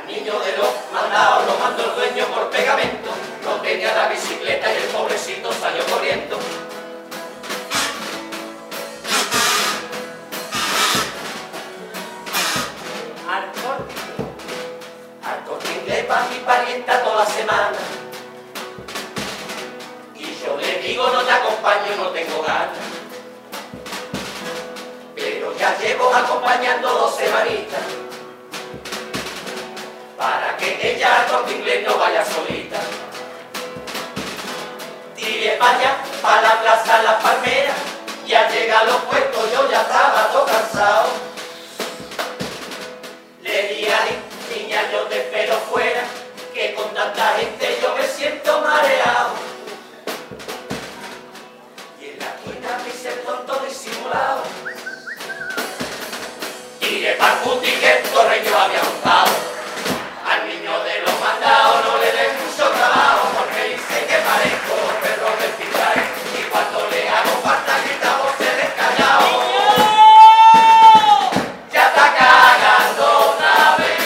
niño de los mandados lo mandó el dueño por pegamento. No tenía la bicicleta y el pobrecito salió corriendo. Al Corte Inglés va mi parienta toda la semana. Y yo le digo, no te acompaño, no tengo ganas. Pero ya llevo acompañando 2 semanitas. Para que ella al Corte Inglés no vaya solita. Tiré para allá, para la plaza Las Palmeras. Y al llegar a los puestos yo ya estaba todo cansado. Le di a niña, yo te espero fuera, que con tanta gente yo me siento mareado. Y en la esquina me hice el tonto disimulado. Tiré para el puti que el correño había montado. Al niño de los mandados no le den mucho trabajo, porque dice que parezco perro del pilar. Y cuando le hago falta grita voces descallados. ¡Ya está cagando otra vez!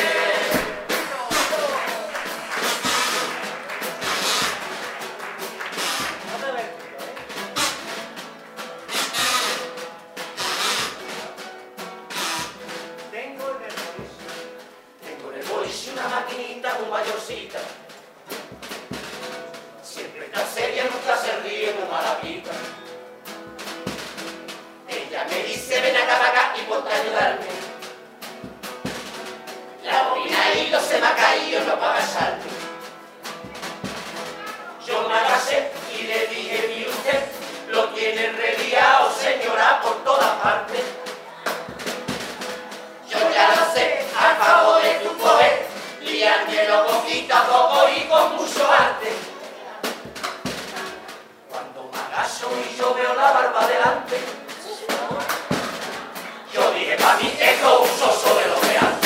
Tengo en el bolsillo una maquinita muy mayorcita. Siempre está seria, nunca se ríe, muy mala vida. Ella me dice, ven acá para acá y ponte a ayudarme. La bobina y hilo se me ha caído, no para agacharme. Yo me agaché y le dije, mire usted, lo tiene reliado, señora, por todas partes. Yo ya lo sé, al favor de tu poder, liándolo poquito a poco y con mucho arte. Cuando me agacho y yo veo la barba delante, yo dije, pa' mí esto es un soso de los de antes.